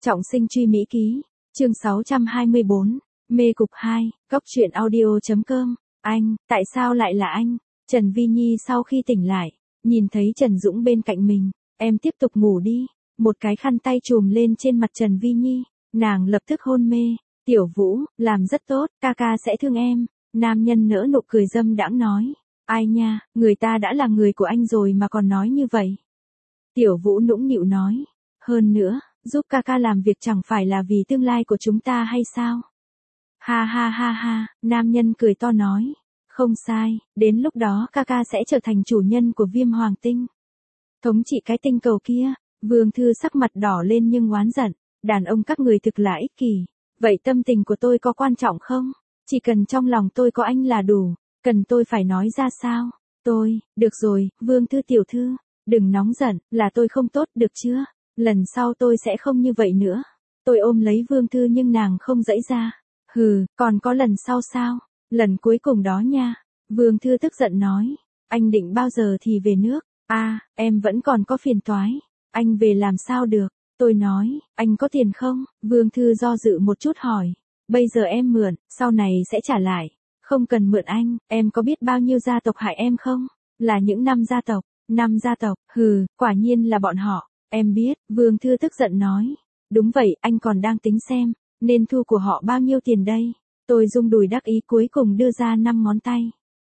Trọng sinh truy Mỹ ký, chương 624, mê cục 2, cóc truyện audio.com, anh, tại sao lại là anh? Trần Vi Nhi sau khi tỉnh lại, nhìn thấy Trần Dũng bên cạnh mình, em tiếp tục ngủ đi, một cái khăn tay trùm lên trên mặt Trần Vi Nhi, nàng lập tức hôn mê, Tiểu Vũ, làm rất tốt, ca ca sẽ thương em, nam nhân nở nụ cười dâm đãng nói, ai nha, người ta đã là người của anh rồi mà còn nói như vậy. Tiểu Vũ nũng nịu nói, hơn nữa, giúp ca ca làm việc chẳng phải là vì tương lai của chúng ta hay sao? Ha ha ha ha, nam nhân cười to nói, không sai, đến lúc đó ca ca sẽ trở thành chủ nhân của Viêm Hoàng Tinh. Thống trị cái tinh cầu kia, Vương Thư sắc mặt đỏ lên nhưng oán giận, đàn ông các người thực là ích kỷ, vậy tâm tình của tôi có quan trọng không? Chỉ cần trong lòng tôi có anh là đủ, cần tôi phải nói ra sao? Được rồi, Vương Thư tiểu thư, đừng nóng giận, là tôi không tốt được chưa? Lần sau tôi sẽ không như vậy nữa. Tôi ôm lấy Vương Thư nhưng nàng không giãy ra. Hừ, còn có lần sau sao? Lần cuối cùng đó nha. Vương Thư tức giận nói. Anh định bao giờ thì về nước? Em vẫn còn có phiền toái. Anh về làm sao được? Tôi nói, anh có tiền không? Vương Thư do dự một chút hỏi. Bây giờ em mượn, sau này sẽ trả lại. Không cần mượn anh, em có biết bao nhiêu gia tộc hại em không? Là những năm gia tộc. 5 gia tộc, hừ, quả nhiên là bọn họ. Em biết, Vương Thư tức giận nói. Đúng vậy, anh còn đang tính xem, nên thu của họ bao nhiêu tiền đây? Tôi rung đùi đắc ý cuối cùng đưa ra 5 ngón tay.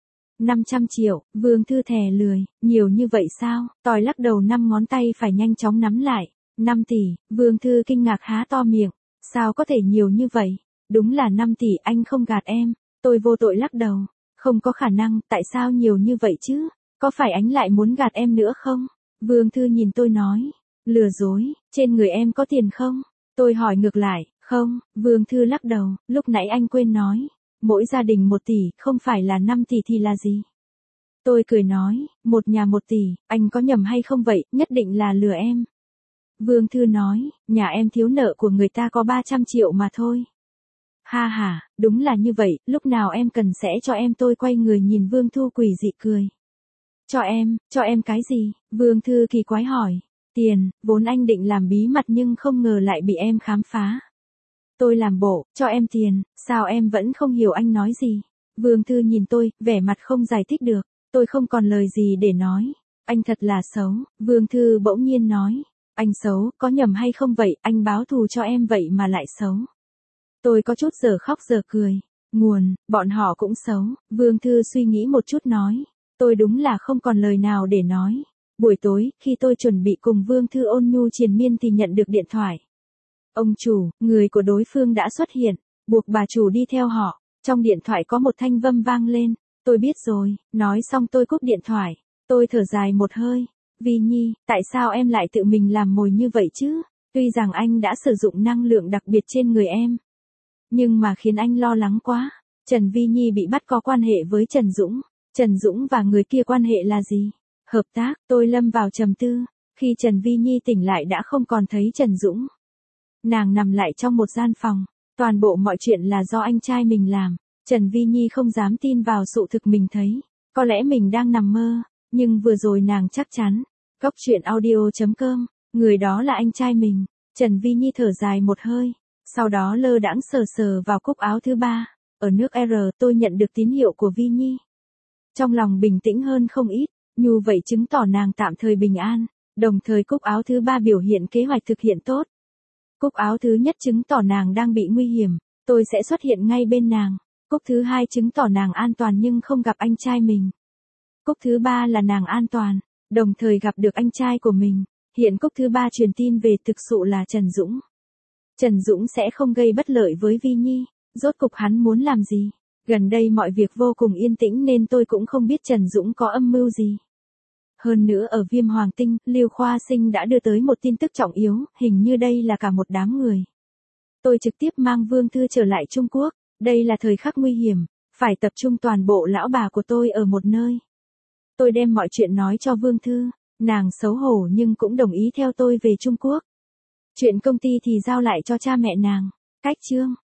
500 triệu, Vương Thư thè lười, nhiều như vậy sao? Tòi lắc đầu 5 ngón tay phải nhanh chóng nắm lại. 5 tỷ, Vương Thư kinh ngạc há to miệng. Sao có thể nhiều như vậy? Đúng là 5 tỷ, anh không gạt em. Tôi vô tội lắc đầu. Không có khả năng, tại sao nhiều như vậy chứ? Có phải anh lại muốn gạt em nữa không? Vương Thư nhìn tôi nói. Lừa dối, trên người em có tiền không? Tôi hỏi ngược lại, không, Vương Thư lắc đầu, lúc nãy anh quên nói. Mỗi gia đình 1 tỷ, không phải là 5 tỷ thì là gì? Tôi cười nói, một nhà 1 tỷ, anh có nhầm hay không vậy, nhất định là lừa em. Vương Thư nói, nhà em thiếu nợ của người ta có 300 triệu mà thôi. Ha ha, đúng là như vậy, lúc nào em cần sẽ cho em. Tôi quay người nhìn Vương Thu quỷ dị cười. Cho em cái gì? Vương Thư kỳ quái hỏi. Tiền, vốn anh định làm bí mật nhưng không ngờ lại bị em khám phá. Tôi làm bộ, cho em tiền, sao em vẫn không hiểu anh nói gì? Vương Thư nhìn tôi, vẻ mặt không giải thích được, tôi không còn lời gì để nói. Anh thật là xấu, Vương Thư bỗng nhiên nói. Anh xấu, có nhầm hay không vậy, anh báo thù cho em vậy mà lại xấu. Tôi có chút giờ khóc giờ cười. Bọn họ cũng xấu, Vương Thư suy nghĩ một chút nói. Tôi đúng là không còn lời nào để nói. Buổi tối, khi tôi chuẩn bị cùng Vương Thư ôn nhu triền miên thì nhận được điện thoại. Ông chủ, người của đối phương đã xuất hiện, buộc bà chủ đi theo họ. Trong điện thoại có một thanh vâm vang lên. Tôi biết rồi, nói xong tôi cúp điện thoại. Tôi thở dài một hơi. Vi Nhi, tại sao em lại tự mình làm mồi như vậy chứ? Tuy rằng anh đã sử dụng năng lượng đặc biệt trên người em, nhưng mà khiến anh lo lắng quá. Trần Vi Nhi bị bắt có quan hệ với Trần Dũng. Trần Dũng và người kia quan hệ là gì? Hợp tác, tôi lâm vào trầm tư. Khi Trần Vi Nhi tỉnh lại đã không còn thấy Trần Dũng. Nàng nằm lại trong một gian phòng. Toàn bộ mọi chuyện là do anh trai mình làm. Trần Vi Nhi không dám tin vào sự thực mình thấy. Có lẽ mình đang nằm mơ. Nhưng vừa rồi nàng chắc chắn. Cóc truyện audio.com, người đó là anh trai mình. Trần Vi Nhi thở dài một hơi. Sau đó lơ đãng sờ sờ vào cúc áo thứ 3. Ở nước R tôi nhận được tín hiệu của Vi Nhi. Trong lòng bình tĩnh hơn không ít. Như vậy chứng tỏ nàng tạm thời bình an. Đồng thời cúc áo thứ 3 biểu hiện kế hoạch thực hiện tốt. Cúc áo thứ nhất chứng tỏ nàng đang bị nguy hiểm. Tôi sẽ xuất hiện ngay bên nàng. Cúc thứ 2 chứng tỏ nàng an toàn nhưng không gặp anh trai mình. Cúc thứ 3 là nàng an toàn, đồng thời gặp được anh trai của mình. Hiện cúc thứ 3 truyền tin về thực sự là Trần Dũng. Trần Dũng sẽ không gây bất lợi với Vi Nhi. Rốt cục hắn muốn làm gì? Gần đây mọi việc vô cùng yên tĩnh nên tôi cũng không biết Trần Dũng có âm mưu gì. Hơn nữa ở Viêm Hoàng Tinh, Lưu Khoa Sinh đã đưa tới một tin tức trọng yếu, hình như đây là cả một đám người. Tôi trực tiếp mang Vương Thư trở lại Trung Quốc, đây là thời khắc nguy hiểm, phải tập trung toàn bộ lão bà của tôi ở một nơi. Tôi đem mọi chuyện nói cho Vương Thư, nàng xấu hổ nhưng cũng đồng ý theo tôi về Trung Quốc. Chuyện công ty thì giao lại cho cha mẹ nàng. Cách chương